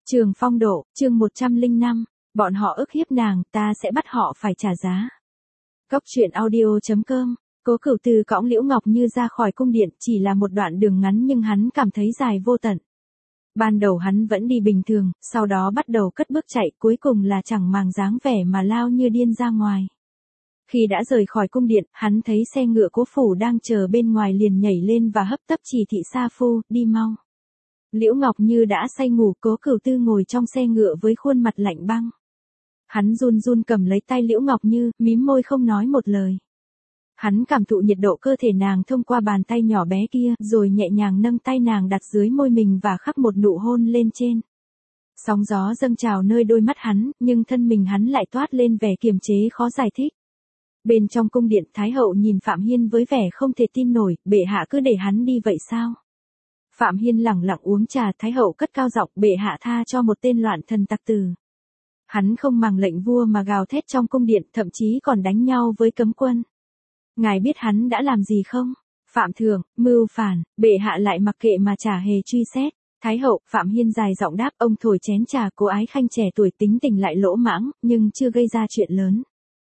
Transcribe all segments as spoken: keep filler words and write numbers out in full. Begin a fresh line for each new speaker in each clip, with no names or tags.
Trường Phong Độ, chương một trăm lẻ năm, bọn họ ức hiếp nàng, ta sẽ bắt họ phải trả giá. Cốc truyện audio chấm com, Cố Cửu Từ cõng Liễu Ngọc Như ra khỏi cung điện, chỉ là một đoạn đường ngắn nhưng hắn cảm thấy dài vô tận. Ban đầu hắn vẫn đi bình thường, sau đó bắt đầu cất bước chạy, cuối cùng là chẳng màng dáng vẻ mà lao như điên ra ngoài. Khi đã rời khỏi cung điện, hắn thấy xe ngựa Cố phủ đang chờ bên ngoài liền nhảy lên và hấp tấp chỉ thị Sa Phu, đi mau. Liễu Ngọc Như đã say ngủ, Cố Cửu Tư ngồi trong xe ngựa với khuôn mặt lạnh băng. Hắn run run cầm lấy tay Liễu Ngọc Như, mím môi không nói một lời. Hắn cảm thụ nhiệt độ cơ thể nàng thông qua bàn tay nhỏ bé kia, rồi nhẹ nhàng nâng tay nàng đặt dưới môi mình và khắc một nụ hôn lên trên. Sóng gió dâng trào nơi đôi mắt hắn, nhưng thân mình hắn lại toát lên vẻ kiềm chế khó giải thích. Bên trong cung điện, Thái hậu nhìn Phạm Hiên với vẻ không thể tin nổi, bệ hạ cứ để hắn đi vậy sao? Phạm Hiên lẳng lặng uống trà, Thái hậu cất cao giọng, bệ hạ tha cho một tên loạn thần tặc tử. Hắn không màng lệnh vua mà gào thét trong cung điện, thậm chí còn đánh nhau với cấm quân. Ngài biết hắn đã làm gì không? Phạm thượng, mưu phản, bệ hạ lại mặc kệ mà chả hề truy xét. Thái hậu, Phạm Hiên dài giọng đáp, ông thổi chén trà, cô ái khanh trẻ tuổi tính tình lại lỗ mãng, nhưng chưa gây ra chuyện lớn.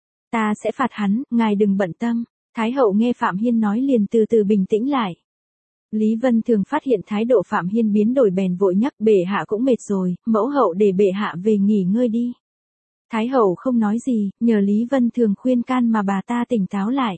Ta sẽ phạt hắn, ngài đừng bận tâm. Thái hậu nghe Phạm Hiên nói liền từ từ bình tĩnh lại. Lý Vân Thường phát hiện thái độ Phạm Hiên biến đổi bèn vội nhắc, bệ hạ cũng mệt rồi, mẫu hậu để bệ hạ về nghỉ ngơi đi. Thái hậu không nói gì, nhờ Lý Vân Thường khuyên can mà bà ta tỉnh táo lại.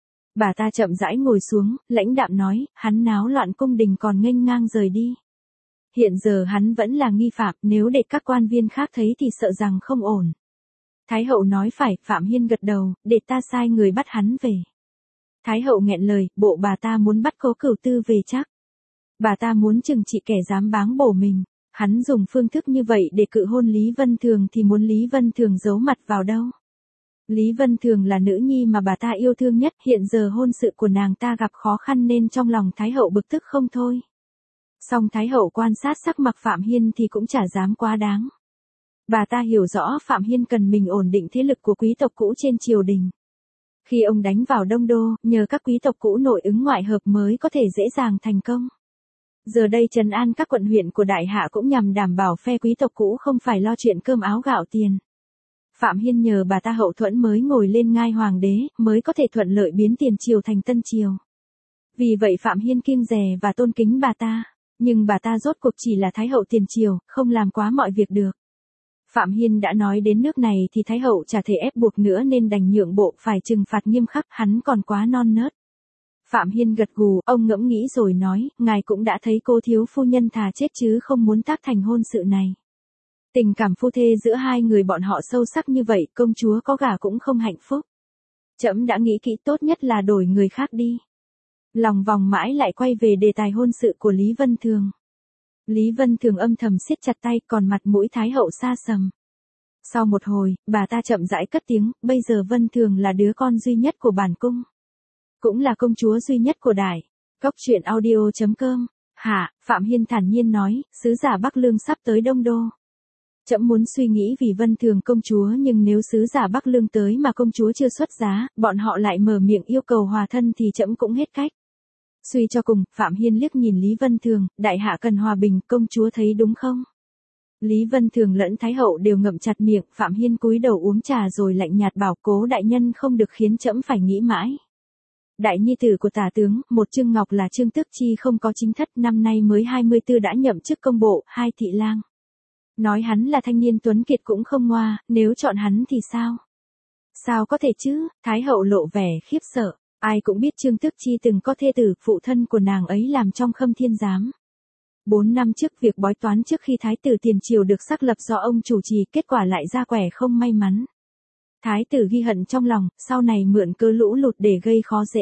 Bà ta chậm rãi ngồi xuống, lãnh đạm nói, hắn náo loạn cung đình còn nghênh ngang rời đi. Hiện giờ hắn vẫn là nghi phạm, nếu để các quan viên khác thấy thì sợ rằng không ổn. Thái hậu nói phải, Phạm Hiên gật đầu, để ta sai người bắt hắn về. Thái hậu nghẹn lời, bộ bà ta muốn bắt Cố Cửu Tư về chắc. Bà ta muốn trừng trị kẻ dám báng bổ mình. Hắn dùng phương thức như vậy để cự hôn Lý Vân Thường thì muốn Lý Vân Thường giấu mặt vào đâu. Lý Vân Thường là nữ nhi mà bà ta yêu thương nhất, hiện giờ hôn sự của nàng ta gặp khó khăn nên trong lòng Thái hậu bực tức không thôi. Song Thái hậu quan sát sắc mặt Phạm Hiên thì cũng chả dám quá đáng. Bà ta hiểu rõ Phạm Hiên cần mình ổn định thế lực của quý tộc cũ trên triều đình. Khi ông đánh vào Đông Đô, nhờ các quý tộc cũ nội ứng ngoại hợp mới có thể dễ dàng thành công. Giờ đây trấn an các quận huyện của Đại Hạ cũng nhằm đảm bảo phe quý tộc cũ không phải lo chuyện cơm áo gạo tiền. Phạm Hiên nhờ bà ta hậu thuẫn mới ngồi lên ngai hoàng đế, mới có thể thuận lợi biến tiền triều thành tân triều. Vì vậy Phạm Hiên kiêng dè và tôn kính bà ta, nhưng bà ta rốt cuộc chỉ là thái hậu tiền triều, không làm quá mọi việc được. Phạm Hiên đã nói đến nước này thì Thái hậu chả thể ép buộc nữa nên đành nhượng bộ, phải trừng phạt nghiêm khắc, hắn còn quá non nớt. Phạm Hiên gật gù, ông ngẫm nghĩ rồi nói, ngài cũng đã thấy cô thiếu phu nhân thà chết chứ không muốn tác thành hôn sự này. Tình cảm phu thê giữa hai người bọn họ sâu sắc như vậy, công chúa có gả cũng không hạnh phúc. Trẫm đã nghĩ kỹ, tốt nhất là đổi người khác đi. Lòng vòng mãi lại quay về đề tài hôn sự của Lý Vân Thường. Lý Vân Thường âm thầm siết chặt tay, còn mặt mũi Thái hậu xa sầm. Sau một hồi, bà ta chậm rãi cất tiếng, bây giờ Vân Thường là đứa con duy nhất của bản cung. Cũng là công chúa duy nhất của Đại. Cốc truyện audio chấm com. Hả, Phạm Hiên thản nhiên nói, sứ giả Bắc Lương sắp tới Đông Đô. Trẫm muốn suy nghĩ vì Vân Thường công chúa, nhưng nếu sứ giả Bắc Lương tới mà công chúa chưa xuất giá, bọn họ lại mở miệng yêu cầu hòa thân thì trẫm cũng hết cách. Suy cho cùng, Phạm Hiên liếc nhìn Lý Vân Thường, đại hạ cần hòa bình, công chúa thấy đúng không? Lý Vân Thường lẫn Thái hậu đều ngậm chặt miệng, Phạm Hiên cúi đầu uống trà rồi lạnh nhạt bảo, Cố đại nhân không được khiến trẫm phải nghĩ mãi. Đại nhi tử của tả tướng, một Trương Ngọc là Trương Tước Chi không có chính thất, năm nay mới hai mươi tư đã nhậm chức công bộ, hai thị lang. Nói hắn là thanh niên tuấn kiệt cũng không ngoa, nếu chọn hắn thì sao? Sao có thể chứ? Thái hậu lộ vẻ khiếp sợ. Ai cũng biết Trương Tước Chi từng có thê tử, phụ thân của nàng ấy làm trong Khâm Thiên Giám. Bốn năm trước việc bói toán trước khi Thái tử tiền triều được xác lập do ông chủ trì, kết quả lại ra quẻ không may mắn. Thái tử ghi hận trong lòng, sau này mượn cơ lũ lụt để gây khó dễ.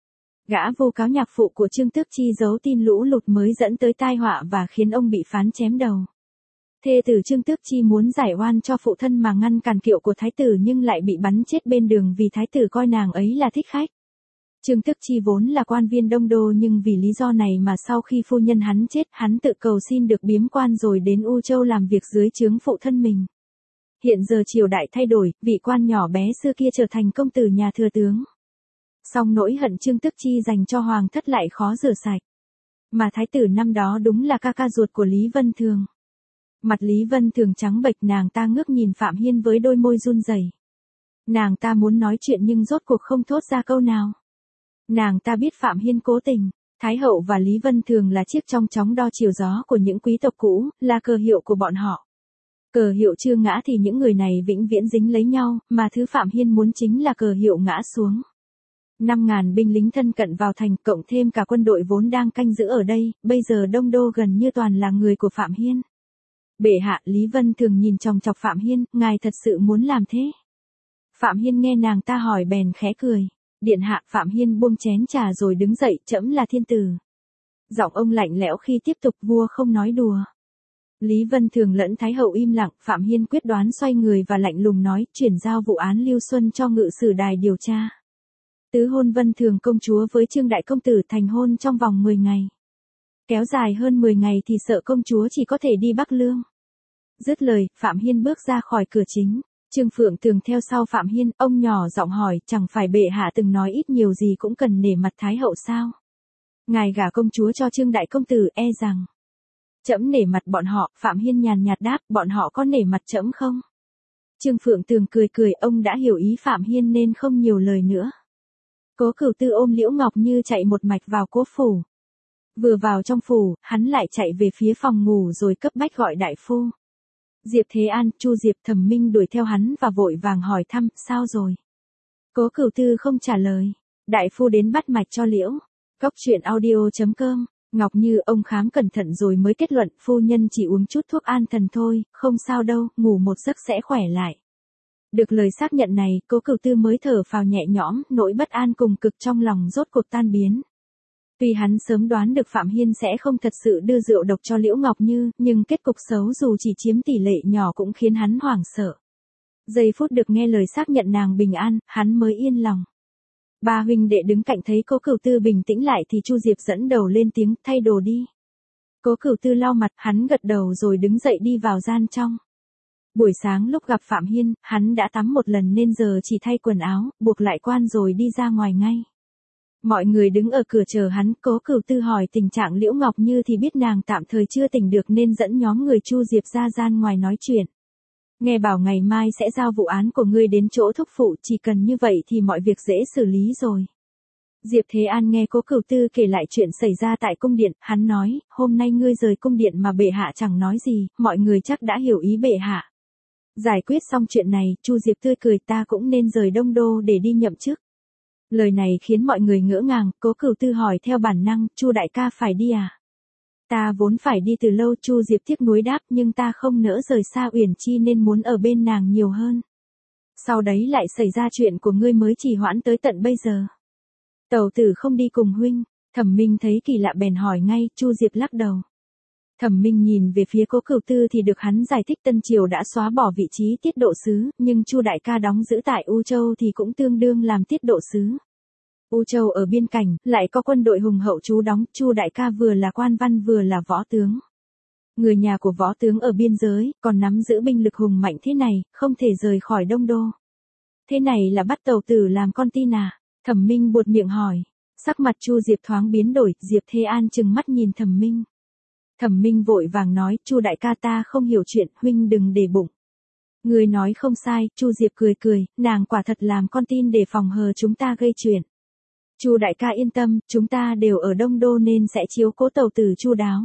Gã vu cáo nhạc phụ của Trương Tước Chi giấu tin lũ lụt mới dẫn tới tai họa và khiến ông bị phán chém đầu. Thê tử Trương Tước Chi muốn giải oan cho phụ thân mà ngăn cản kiệu của Thái tử nhưng lại bị bắn chết bên đường vì Thái tử coi nàng ấy là thích khách. Trương Tước Chi vốn là quan viên Đông Đô nhưng vì lý do này mà sau khi phu nhân hắn chết, hắn tự cầu xin được biếm quan rồi đến U Châu làm việc dưới trướng phụ thân mình. Hiện giờ triều đại thay đổi, vị quan nhỏ bé xưa kia trở thành công tử nhà thừa tướng. Song nỗi hận Trương Tước Chi dành cho hoàng thất lại khó rửa sạch. Mà thái tử năm đó đúng là ca ca ruột của Lý Vân Thường. Mặt Lý Vân Thường trắng bệch, nàng ta ngước nhìn Phạm Hiên với đôi môi run rẩy. Nàng ta muốn nói chuyện nhưng rốt cuộc không thốt ra câu nào. Nàng ta biết Phạm Hiên cố tình. Thái hậu và Lý Vân Thường là chiếc trong chóng đo chiều gió của những quý tộc cũ, là cờ hiệu của bọn họ. Cờ hiệu chưa ngã thì những người này vĩnh viễn dính lấy nhau, mà thứ Phạm Hiên muốn chính là cờ hiệu ngã xuống. Năm ngàn binh lính thân cận vào thành, cộng thêm cả quân đội vốn đang canh giữ ở đây, bây giờ đông đô gần như toàn là người của Phạm Hiên. Bệ hạ, Lý Vân Thường nhìn chòng chọc Phạm Hiên, ngài thật sự muốn làm thế? Phạm Hiên nghe nàng ta hỏi bèn khẽ cười. Điện hạ. Phạm Hiên buông chén trà rồi đứng dậy, trẫm là thiên tử. Giọng ông lạnh lẽo khi tiếp tục, vua không nói đùa. Lý Vân Thường lẫn Thái hậu im lặng, Phạm Hiên quyết đoán xoay người và lạnh lùng nói, chuyển giao vụ án Lưu Xuân cho ngự sử đài điều tra. Tứ hôn Vân Thường công chúa với Trương đại công tử thành hôn trong vòng mười ngày. Kéo dài hơn mười ngày thì sợ công chúa chỉ có thể đi Bắc Lương. Dứt lời, Phạm Hiên bước ra khỏi cửa chính. Trương Phượng Tường theo sau Phạm Hiên, ông nhỏ giọng hỏi, chẳng phải bệ hạ từng nói ít nhiều gì cũng cần nể mặt Thái hậu sao? Ngài gả công chúa cho Trương đại công tử, e rằng trẫm nể mặt bọn họ. Phạm Hiên nhàn nhạt đáp, bọn họ có nể mặt trẫm không? Trương Phượng Tường cười cười, ông đã hiểu ý Phạm Hiên nên không nhiều lời nữa. Cố Cửu Tư ôm Liễu Ngọc Như chạy một mạch vào cố phủ. Vừa vào trong phủ, hắn lại chạy về phía phòng ngủ rồi cấp bách gọi đại phu. Diệp Thế An, Chu Diệp, Thẩm Minh đuổi theo hắn và vội vàng hỏi thăm, sao rồi? Cố Cửu Tư không trả lời. Đại phu đến bắt mạch cho Liễu. Cốc truyện audio chấm com. Ngọc Như, ông khám cẩn thận rồi mới kết luận, phu nhân chỉ uống chút thuốc an thần thôi, không sao đâu, ngủ một giấc sẽ khỏe lại. Được lời xác nhận này, Cố Cửu Tư mới thở phào nhẹ nhõm, nỗi bất an cùng cực trong lòng rốt cuộc tan biến. Tuy hắn sớm đoán được Phạm Hiên sẽ không thật sự đưa rượu độc cho Liễu Ngọc Như, nhưng kết cục xấu dù chỉ chiếm tỷ lệ nhỏ cũng khiến hắn hoảng sợ. Giây phút được nghe lời xác nhận nàng bình an, hắn mới yên lòng. Ba huynh đệ đứng cạnh thấy Cố Cửu Tư bình tĩnh lại thì Chu Diệp dẫn đầu lên tiếng, thay đồ đi. Cố Cửu Tư lau mặt, hắn gật đầu rồi đứng dậy đi vào gian trong. Buổi sáng lúc gặp Phạm Hiên, hắn đã tắm một lần nên giờ chỉ thay quần áo, buộc lại quan rồi đi ra ngoài ngay. Mọi người đứng ở cửa chờ hắn, Cố Cửu Tư hỏi tình trạng Liễu Ngọc Như thì biết nàng tạm thời chưa tỉnh được nên dẫn nhóm người Chu Diệp ra gian ngoài nói chuyện. Nghe bảo ngày mai sẽ giao vụ án của ngươi đến chỗ thúc phụ, chỉ cần như vậy thì mọi việc dễ xử lý rồi. Diệp Thế An nghe Cố Cửu Tư kể lại chuyện xảy ra tại cung điện, hắn nói, hôm nay ngươi rời cung điện mà bệ hạ chẳng nói gì, mọi người chắc đã hiểu ý bệ hạ. Giải quyết xong chuyện này, Chu Diệp tươi cười, ta cũng nên rời Đông Đô để đi nhậm chức. Lời này khiến mọi người ngỡ ngàng, Cố Cửu Tư hỏi theo bản năng, Chu đại ca phải đi à? Ta vốn phải đi từ lâu, Chu Diệp tiếc nuối đáp, nhưng ta không nỡ rời xa Uyển Chi nên muốn ở bên nàng nhiều hơn. Sau đấy lại xảy ra chuyện của ngươi mới trì hoãn tới tận bây giờ. Tẩu tử không đi cùng huynh. Thẩm Minh thấy kỳ lạ bèn hỏi ngay, Chu Diệp lắc đầu. Thẩm Minh nhìn về phía Cố Cửu Tư thì được hắn giải thích Tân Triều đã xóa bỏ vị trí tiết độ sứ, nhưng Chu đại ca đóng giữ tại U Châu thì cũng tương đương làm tiết độ sứ. U Châu ở biên cảnh, lại có quân đội hùng hậu trú đóng, Chu đại ca vừa là quan văn vừa là võ tướng. Người nhà của võ tướng ở biên giới, còn nắm giữ binh lực hùng mạnh thế này, không thể rời khỏi Đông Đô. Thế này là bắt tẩu tử làm con tin à? Thẩm Minh buột miệng hỏi. Sắc mặt Chu Diệp thoáng biến đổi, Diệp Thế An trừng mắt nhìn Thẩm Minh. Thẩm Minh vội vàng nói, Chu đại ca ta không hiểu chuyện, huynh đừng để bụng. Người nói không sai, Chu Diệp cười cười, nàng quả thật làm con tin để phòng hờ chúng ta gây chuyện. Chu đại ca yên tâm, chúng ta đều ở Đông Đô nên sẽ chiếu cố tẩu tử chu đáo.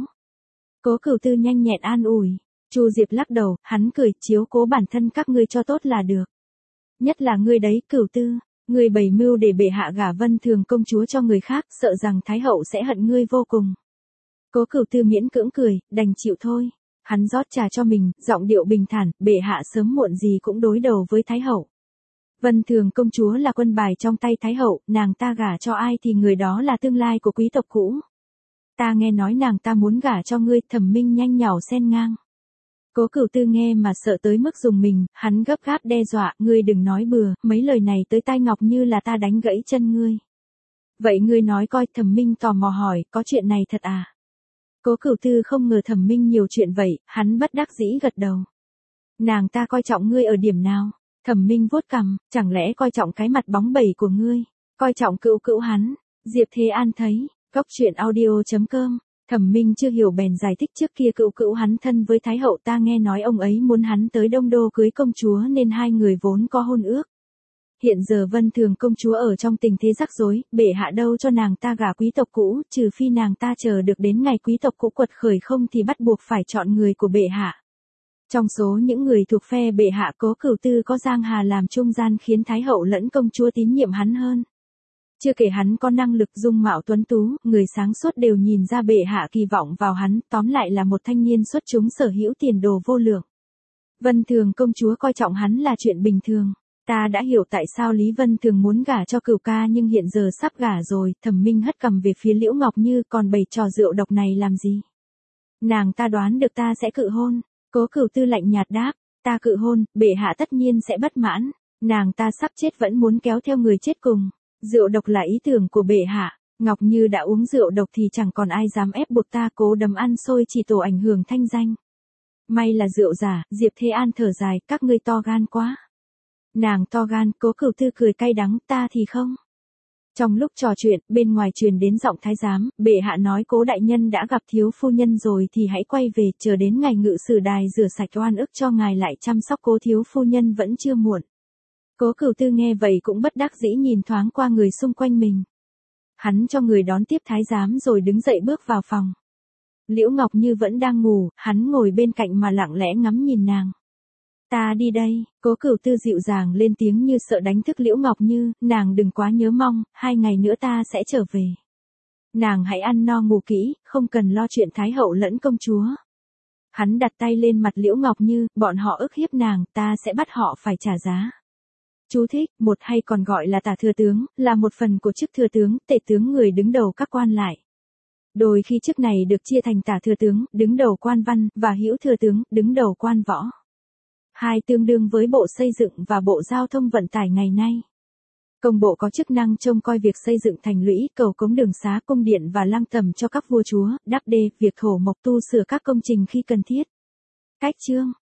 Cố Cửu Tư nhanh nhẹn an ủi. Chu Diệp lắc đầu, hắn cười, chiếu cố bản thân các ngươi cho tốt là được. Nhất là ngươi đấy, Cửu Tư, ngươi bày mưu để bệ hạ gả Vân Thường công chúa cho người khác, sợ rằng Thái hậu sẽ hận ngươi vô cùng. Cố Cửu Tư miễn cưỡng cười, đành chịu thôi. Hắn rót trà cho mình, giọng điệu bình thản, bệ hạ sớm muộn gì cũng đối đầu với Thái hậu. Vân Thường công chúa là quân bài trong tay Thái hậu, nàng ta gả cho ai thì người đó là tương lai của quý tộc cũ. Ta nghe nói nàng ta muốn gả cho ngươi. Thẩm Minh nhanh nhảu xen ngang. Cố Cửu Tư nghe mà sợ tới mức dùng mình, hắn gấp gáp đe dọa, ngươi đừng nói bừa, mấy lời này tới tai Ngọc Như là ta đánh gãy chân ngươi. Vậy ngươi nói coi. Thẩm Minh tò mò hỏi, có chuyện này thật à? Cố Cửu Tư không ngờ Thẩm Minh nhiều chuyện vậy, hắn bất đắc dĩ gật đầu. Nàng ta coi trọng ngươi ở điểm nào? Thẩm Minh vuốt cằm, chẳng lẽ coi trọng cái mặt bóng bẩy của ngươi, coi trọng cữu cữu hắn. Diệp Thế An thấy, cốc truyện audio chấm com Thẩm Minh chưa hiểu bèn giải thích trước kia cữu cữu hắn thân với Thái hậu, ta nghe nói ông ấy muốn hắn tới Đông Đô cưới công chúa nên hai người vốn có hôn ước. Hiện giờ Vân Thường công chúa ở trong tình thế rắc rối, bệ hạ đâu cho nàng ta gả quý tộc cũ, trừ phi nàng ta chờ được đến ngày quý tộc cũ quật khởi, không thì bắt buộc phải chọn người của bệ hạ. Trong số những người thuộc phe bệ hạ, Cố Cửu Tư có Giang Hà làm trung gian khiến Thái hậu lẫn công chúa tín nhiệm hắn hơn. Chưa kể hắn có năng lực, dung mạo tuấn tú, người sáng suốt đều nhìn ra bệ hạ kỳ vọng vào hắn, tóm lại là một thanh niên xuất chúng sở hữu tiền đồ vô lượng. Vân Thường công chúa coi trọng hắn là chuyện bình thường. Ta đã hiểu tại sao Lý Vân Thường muốn gả cho Cửu ca, nhưng hiện giờ sắp gả rồi. Thẩm Minh hất cằm về phía Liễu Ngọc Như, còn bày trò rượu độc này làm gì? Nàng ta đoán được ta sẽ cự hôn. Cố Cửu Tư lạnh nhạt đáp, ta cự hôn, bệ hạ tất nhiên sẽ bất mãn. Nàng ta sắp chết vẫn muốn kéo theo người chết cùng. Rượu độc là ý tưởng của bệ hạ. Ngọc Như đã uống rượu độc thì chẳng còn ai dám ép buộc ta cố đấm ăn xôi chỉ tổ ảnh hưởng thanh danh. May là rượu giả. Diệp Thế An thở dài, các ngươi to gan quá. Nàng to gan, Cố Cửu Tư cười cay đắng, ta thì không. Trong lúc trò chuyện, bên ngoài truyền đến giọng thái giám, bệ hạ nói Cố đại nhân đã gặp thiếu phu nhân rồi thì hãy quay về, chờ đến ngày ngự sử đài rửa sạch oan ức cho ngài lại chăm sóc Cố thiếu phu nhân vẫn chưa muộn. Cố Cửu Tư nghe vậy cũng bất đắc dĩ nhìn thoáng qua người xung quanh mình. Hắn cho người đón tiếp thái giám rồi đứng dậy bước vào phòng. Liễu Ngọc Như vẫn đang ngủ, hắn ngồi bên cạnh mà lặng lẽ ngắm nhìn nàng. Ta đi đây, Cố Cửu Tư dịu dàng lên tiếng như sợ đánh thức Liễu Ngọc Như, nàng đừng quá nhớ mong, hai ngày nữa ta sẽ trở về. Nàng hãy ăn no ngủ kỹ, không cần lo chuyện Thái hậu lẫn công chúa. Hắn đặt tay lên mặt Liễu Ngọc Như, bọn họ ức hiếp nàng, ta sẽ bắt họ phải trả giá. Chú thích, một hay còn gọi là tả thừa tướng, là một phần của chức thừa tướng, tể tướng người đứng đầu các quan lại. Đôi khi chức này được chia thành tả thừa tướng, đứng đầu quan văn, và hữu thừa tướng, đứng đầu quan võ. Hai tương đương với Bộ Xây dựng và Bộ Giao thông Vận tải ngày nay. Công bộ có chức năng trông coi việc xây dựng thành lũy, cầu cống đường xá, cung điện và lăng tẩm cho các vua chúa, đắp đê, việc thổ mộc tu sửa các công trình khi cần thiết. Cách chương